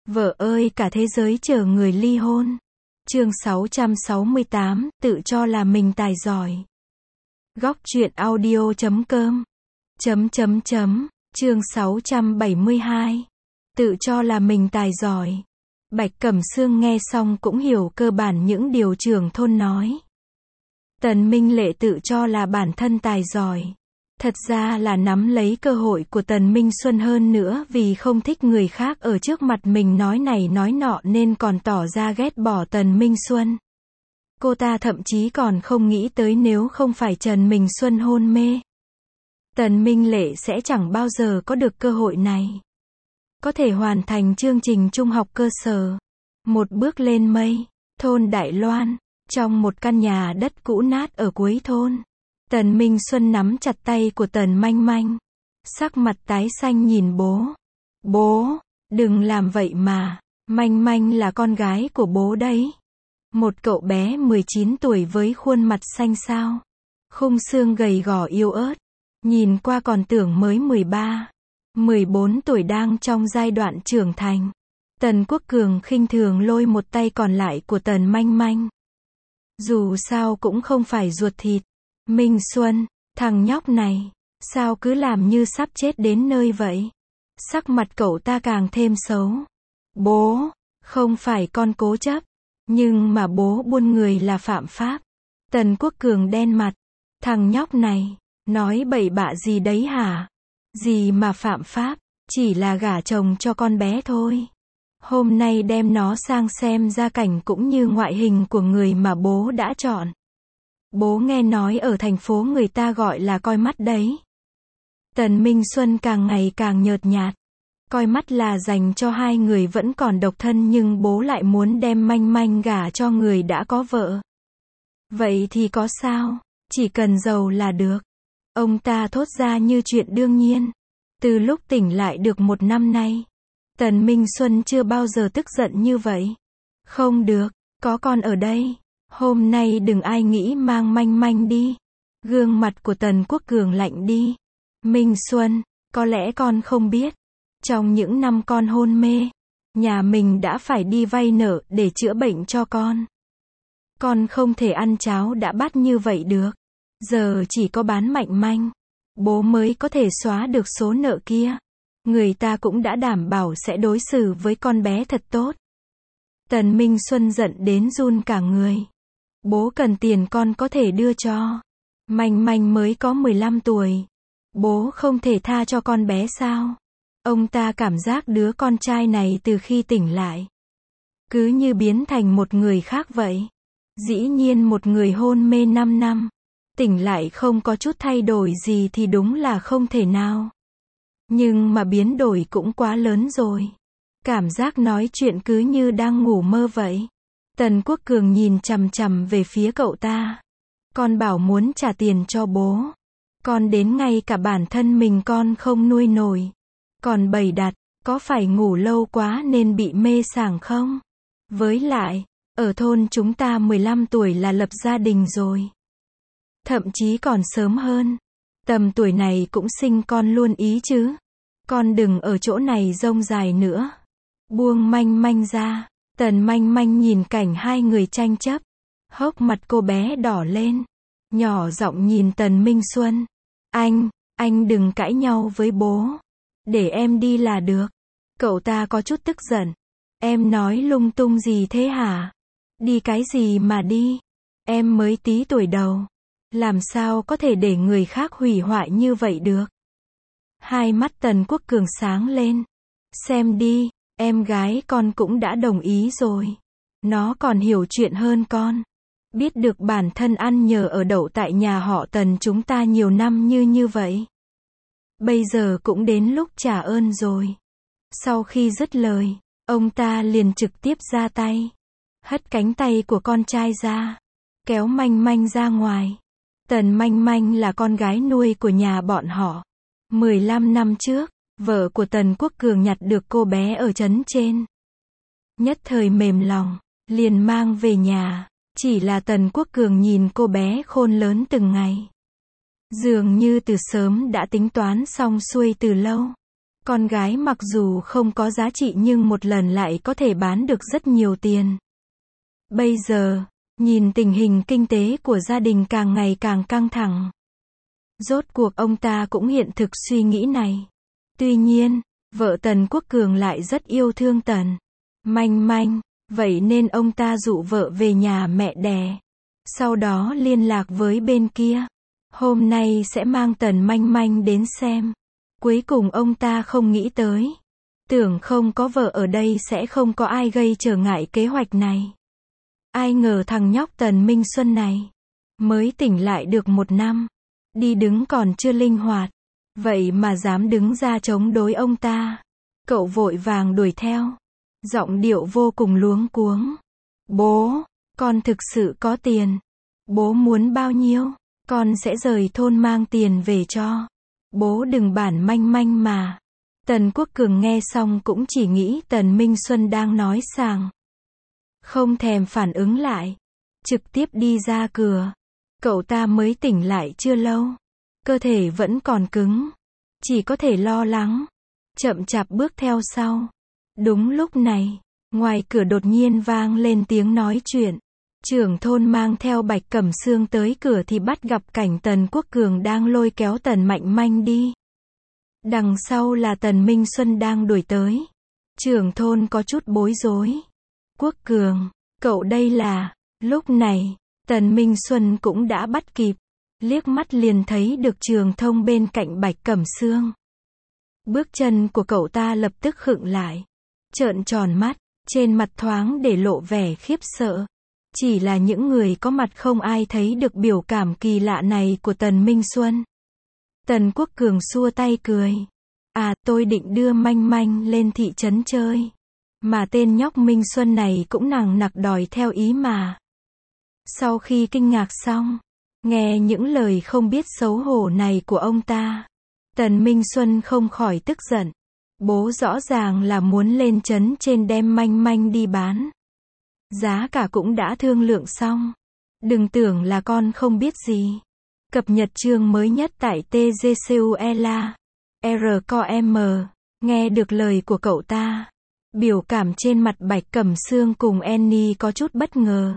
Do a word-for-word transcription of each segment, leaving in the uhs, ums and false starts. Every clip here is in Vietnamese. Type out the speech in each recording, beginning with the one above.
Vợ ơi, cả thế giới chờ người ly hôn. Chương sáu trăm sáu mươi tám, tự cho là mình tài giỏi. Góc truyện audio chấm com. Chấm chấm chấm, chương sáu trăm bảy mươi hai. Tự cho là mình tài giỏi. Bạch Cẩm Sương nghe xong cũng hiểu cơ bản những điều trưởng thôn nói. Tần Minh Lệ tự cho là bản thân tài giỏi. Thật ra là nắm lấy cơ hội của Tần Minh Xuân hơn nữa vì không thích người khác ở trước mặt mình nói này nói nọ nên còn tỏ ra ghét bỏ Tần Minh Xuân. Cô ta thậm chí còn không nghĩ tới nếu không phải Trần Minh Xuân hôn mê, Tần Minh Lệ sẽ chẳng bao giờ có được cơ hội này. Có thể hoàn thành chương trình trung học cơ sở. Một bước lên mây, thôn Đại Loan, trong một căn nhà đất cũ nát ở cuối thôn. Tần Minh Xuân nắm chặt tay của Tần Manh Manh. Sắc mặt tái xanh nhìn bố. Bố, đừng làm vậy mà. Manh Manh là con gái của bố đấy. Một cậu bé mười chín tuổi với khuôn mặt xanh xao. Khung xương gầy gò yếu ớt. Nhìn qua còn tưởng mới mười ba, mười bốn tuổi đang trong giai đoạn trưởng thành. Tần Quốc Cường khinh thường lôi một tay còn lại của Tần Manh Manh. Dù sao cũng không phải ruột thịt. Minh Xuân, thằng nhóc này, sao cứ làm như sắp chết đến nơi vậy? Sắc mặt cậu ta càng thêm xấu. Bố, không phải con cố chấp, nhưng mà bố buôn người là phạm pháp. Tần Quốc Cường đen mặt. Thằng nhóc này, nói bậy bạ gì đấy hả? Gì mà phạm pháp, chỉ là gả chồng cho con bé thôi. Hôm nay đem nó sang xem gia cảnh cũng như ngoại hình của người mà bố đã chọn. Bố nghe nói ở thành phố người ta gọi là coi mắt đấy. Tần Minh Xuân càng ngày càng nhợt nhạt. Coi mắt là dành cho hai người vẫn còn độc thân nhưng bố lại muốn đem Manh Manh gả cho người đã có vợ. Vậy thì có sao, chỉ cần giàu là được. Ông ta thốt ra như chuyện đương nhiên. Từ lúc tỉnh lại được một năm nay, Tần Minh Xuân chưa bao giờ tức giận như vậy. Không được, có con ở đây. Hôm nay đừng ai nghĩ mang Manh Manh đi. Gương mặt của Tần Quốc Cường lạnh đi. Minh Xuân, có lẽ con không biết. Trong những năm con hôn mê, nhà mình đã phải đi vay nợ để chữa bệnh cho con. Con không thể ăn cháo đã bát như vậy được. Giờ chỉ có bán Mạnh Manh, bố mới có thể xóa được số nợ kia. Người ta cũng đã đảm bảo sẽ đối xử với con bé thật tốt. Tần Minh Xuân giận đến run cả người. Bố cần tiền con có thể đưa cho. Manh Manh mới có mười lăm tuổi. Bố không thể tha cho con bé sao? Ông ta cảm giác đứa con trai này từ khi tỉnh lại, cứ như biến thành một người khác vậy. Dĩ nhiên một người hôn mê năm năm, tỉnh lại không có chút thay đổi gì thì đúng là không thể nào. Nhưng mà biến đổi cũng quá lớn rồi. Cảm giác nói chuyện cứ như đang ngủ mơ vậy. Tần Quốc Cường nhìn chằm chằm về phía cậu ta. Con bảo muốn trả tiền cho bố. Con đến ngay cả bản thân mình con không nuôi nổi. Còn bày đặt, có phải ngủ lâu quá nên bị mê sảng không? Với lại, ở thôn chúng ta mười lăm tuổi là lập gia đình rồi. Thậm chí còn sớm hơn. Tầm tuổi này cũng sinh con luôn ý chứ. Con đừng ở chỗ này rông dài nữa. Buông Manh Manh ra. Tần Manh Manh nhìn cảnh hai người tranh chấp. Hốc mặt cô bé đỏ lên. Nhỏ giọng nhìn Tần Minh Xuân. Anh, anh đừng cãi nhau với bố. Để em đi là được. Cậu ta có chút tức giận. Em nói lung tung gì thế hả? Đi cái gì mà đi? Em mới tí tuổi đầu. Làm sao có thể để người khác hủy hoại như vậy được? Hai mắt Tần Quốc Cường sáng lên. Xem đi, em gái con cũng đã đồng ý rồi. Nó còn hiểu chuyện hơn con. Biết được bản thân ăn nhờ ở đậu tại nhà họ Tần chúng ta nhiều năm như như vậy. Bây giờ cũng đến lúc trả ơn rồi. Sau khi dứt lời, ông ta liền trực tiếp ra tay. Hất cánh tay của con trai ra. Kéo Manh Manh ra ngoài. Tần Manh Manh là con gái nuôi của nhà bọn họ. mười lăm năm trước, vợ của Tần Quốc Cường nhặt được cô bé ở trấn trên. Nhất thời mềm lòng, liền mang về nhà. Chỉ là Tần Quốc Cường nhìn cô bé khôn lớn từng ngày. Dường như từ sớm đã tính toán xong xuôi từ lâu. Con gái mặc dù không có giá trị nhưng một lần lại có thể bán được rất nhiều tiền. Bây giờ, nhìn tình hình kinh tế của gia đình càng ngày càng căng thẳng. Rốt cuộc ông ta cũng hiện thực suy nghĩ này. Tuy nhiên, vợ Tần Quốc Cường lại rất yêu thương Tần Manh Manh, vậy nên ông ta dụ vợ về nhà mẹ đẻ. Sau đó liên lạc với bên kia. Hôm nay sẽ mang Tần Manh Manh đến xem. Cuối cùng ông ta không nghĩ tới. Tưởng không có vợ ở đây sẽ không có ai gây trở ngại kế hoạch này. Ai ngờ thằng nhóc Tần Minh Xuân này mới tỉnh lại được một năm. Đi đứng còn chưa linh hoạt. Vậy mà dám đứng ra chống đối ông ta. Cậu vội vàng đuổi theo. Giọng điệu vô cùng luống cuống. Bố, con thực sự có tiền. Bố muốn bao nhiêu, con sẽ rời thôn mang tiền về cho. Bố đừng bản manh manh mà. Tần Quốc Cường nghe xong cũng chỉ nghĩ Tần Minh Xuân đang nói sàng. Không thèm phản ứng lại. Trực tiếp đi ra cửa. Cậu ta mới tỉnh lại chưa lâu. Cơ thể vẫn còn cứng. Chỉ có thể lo lắng. Chậm chạp bước theo sau. Đúng lúc này, ngoài cửa đột nhiên vang lên tiếng nói chuyện. Trưởng thôn mang theo Bạch Cẩm Sương tới cửa thì bắt gặp cảnh Tần Quốc Cường đang lôi kéo Tần Mạnh Manh đi. Đằng sau là Tần Minh Xuân đang đuổi tới. Trưởng thôn có chút bối rối. Quốc Cường, cậu đây là... Lúc này, Tần Minh Xuân cũng đã bắt kịp. Liếc mắt liền thấy được Trường Thông bên cạnh Bạch Cẩm Sương. Bước chân của cậu ta lập tức khựng lại. Trợn tròn mắt, trên mặt thoáng để lộ vẻ khiếp sợ. Chỉ là những người có mặt không ai thấy được biểu cảm kỳ lạ này của Tần Minh Xuân. Tần Quốc Cường xua tay cười. À, tôi định đưa Manh Manh lên thị trấn chơi. Mà tên nhóc Minh Xuân này cũng nằng nặc đòi theo ý mà. Sau khi kinh ngạc xong, nghe những lời không biết xấu hổ này của ông ta, Tần Minh Xuân không khỏi tức giận. Bố rõ ràng là muốn lên trấn trên đem Manh Manh đi bán. Giá cả cũng đã thương lượng xong. Đừng tưởng là con không biết gì. Cập nhật chương mới nhất tại tê giê xê u e l a R C O M. Nghe được lời của cậu ta, biểu cảm trên mặt Bạch Cẩm Sương cùng Annie có chút bất ngờ.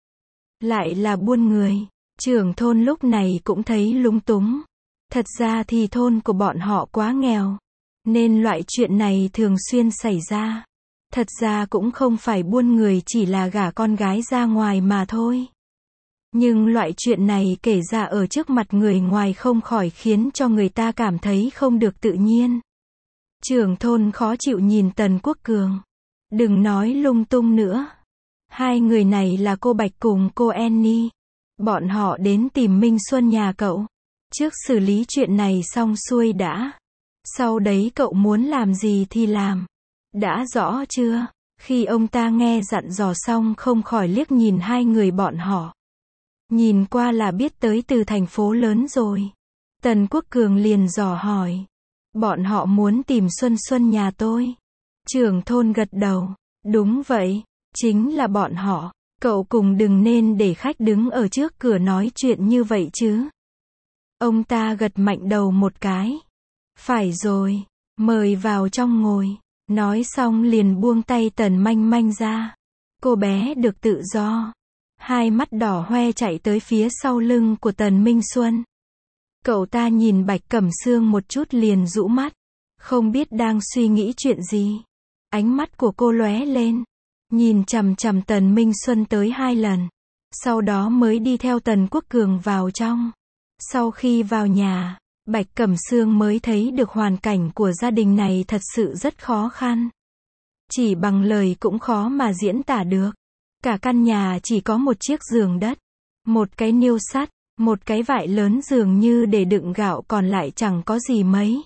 Lại là buôn người. Trưởng thôn lúc này cũng thấy lúng túng. Thật ra thì thôn của bọn họ quá nghèo, nên loại chuyện này thường xuyên xảy ra. Thật ra cũng không phải buôn người, chỉ là gả con gái ra ngoài mà thôi. Nhưng loại chuyện này kể ra ở trước mặt người ngoài không khỏi khiến cho người ta cảm thấy không được tự nhiên. Trưởng thôn khó chịu nhìn Tần Quốc Cường. Đừng nói lung tung nữa. Hai người này là cô Bạch cùng cô Annie. Bọn họ đến tìm Minh Xuân nhà cậu. Trước xử lý chuyện này xong xuôi đã. Sau đấy cậu muốn làm gì thì làm. Đã rõ chưa? Khi ông ta nghe dặn dò xong không khỏi liếc nhìn hai người bọn họ. Nhìn qua là biết tới từ thành phố lớn rồi. Tần Quốc Cường liền dò hỏi. Bọn họ muốn tìm Xuân Xuân nhà tôi. Trưởng thôn gật đầu. Đúng vậy, chính là bọn họ. Cậu cùng đừng nên để khách đứng ở trước cửa nói chuyện như vậy chứ. Ông ta gật mạnh đầu một cái. Phải rồi, mời vào trong ngồi. Nói xong liền buông tay Tần Manh Manh ra. Cô bé được tự do. Hai mắt đỏ hoe chạy tới phía sau lưng của Tần Minh Xuân. Cậu ta nhìn Bạch Cẩm Sương một chút liền rũ mắt. Không biết đang suy nghĩ chuyện gì. Ánh mắt của cô lóe lên. Nhìn chằm chằm Tần Minh Xuân tới hai lần. Sau đó mới đi theo Tần Quốc Cường vào trong. Sau khi vào nhà, Bạch Cẩm Sương mới thấy được hoàn cảnh của gia đình này thật sự rất khó khăn. Chỉ bằng lời cũng khó mà diễn tả được. Cả căn nhà chỉ có một chiếc giường đất, một cái niêu sắt, một cái vại lớn dường như để đựng gạo, còn lại chẳng có gì mấy.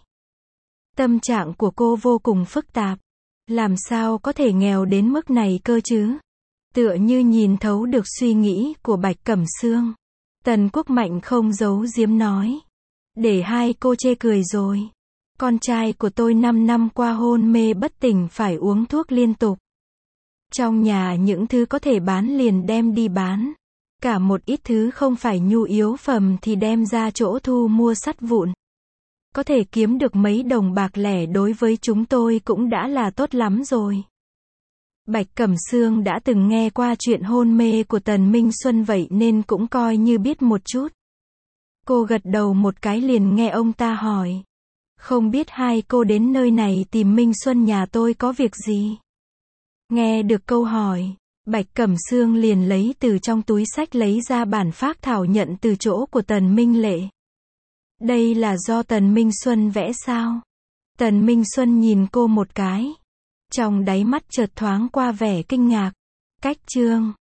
Tâm trạng của cô vô cùng phức tạp. Làm sao có thể nghèo đến mức này cơ chứ? Tựa như nhìn thấu được suy nghĩ của Bạch Cẩm Sương. Tần Quốc Mạnh không giấu giếm nói. Để hai cô chê cười rồi. Con trai của tôi năm năm qua hôn mê bất tỉnh phải uống thuốc liên tục. Trong nhà những thứ có thể bán liền đem đi bán. Cả một ít thứ không phải nhu yếu phẩm thì đem ra chỗ thu mua sắt vụn. Có thể kiếm được mấy đồng bạc lẻ đối với chúng tôi cũng đã là tốt lắm rồi. Bạch Cẩm Sương đã từng nghe qua chuyện hôn mê của Tần Minh Xuân vậy nên cũng coi như biết một chút. Cô gật đầu một cái liền nghe ông ta hỏi. Không biết hai cô đến nơi này tìm Minh Xuân nhà tôi có việc gì? Nghe được câu hỏi, Bạch Cẩm Sương liền lấy từ trong túi xách lấy ra bản phác thảo nhận từ chỗ của Tần Minh Lệ. Đây là do Tần Minh Xuân vẽ sao? Tần Minh Xuân nhìn cô một cái. Trong đáy mắt chợt thoáng qua vẻ kinh ngạc. Cách chương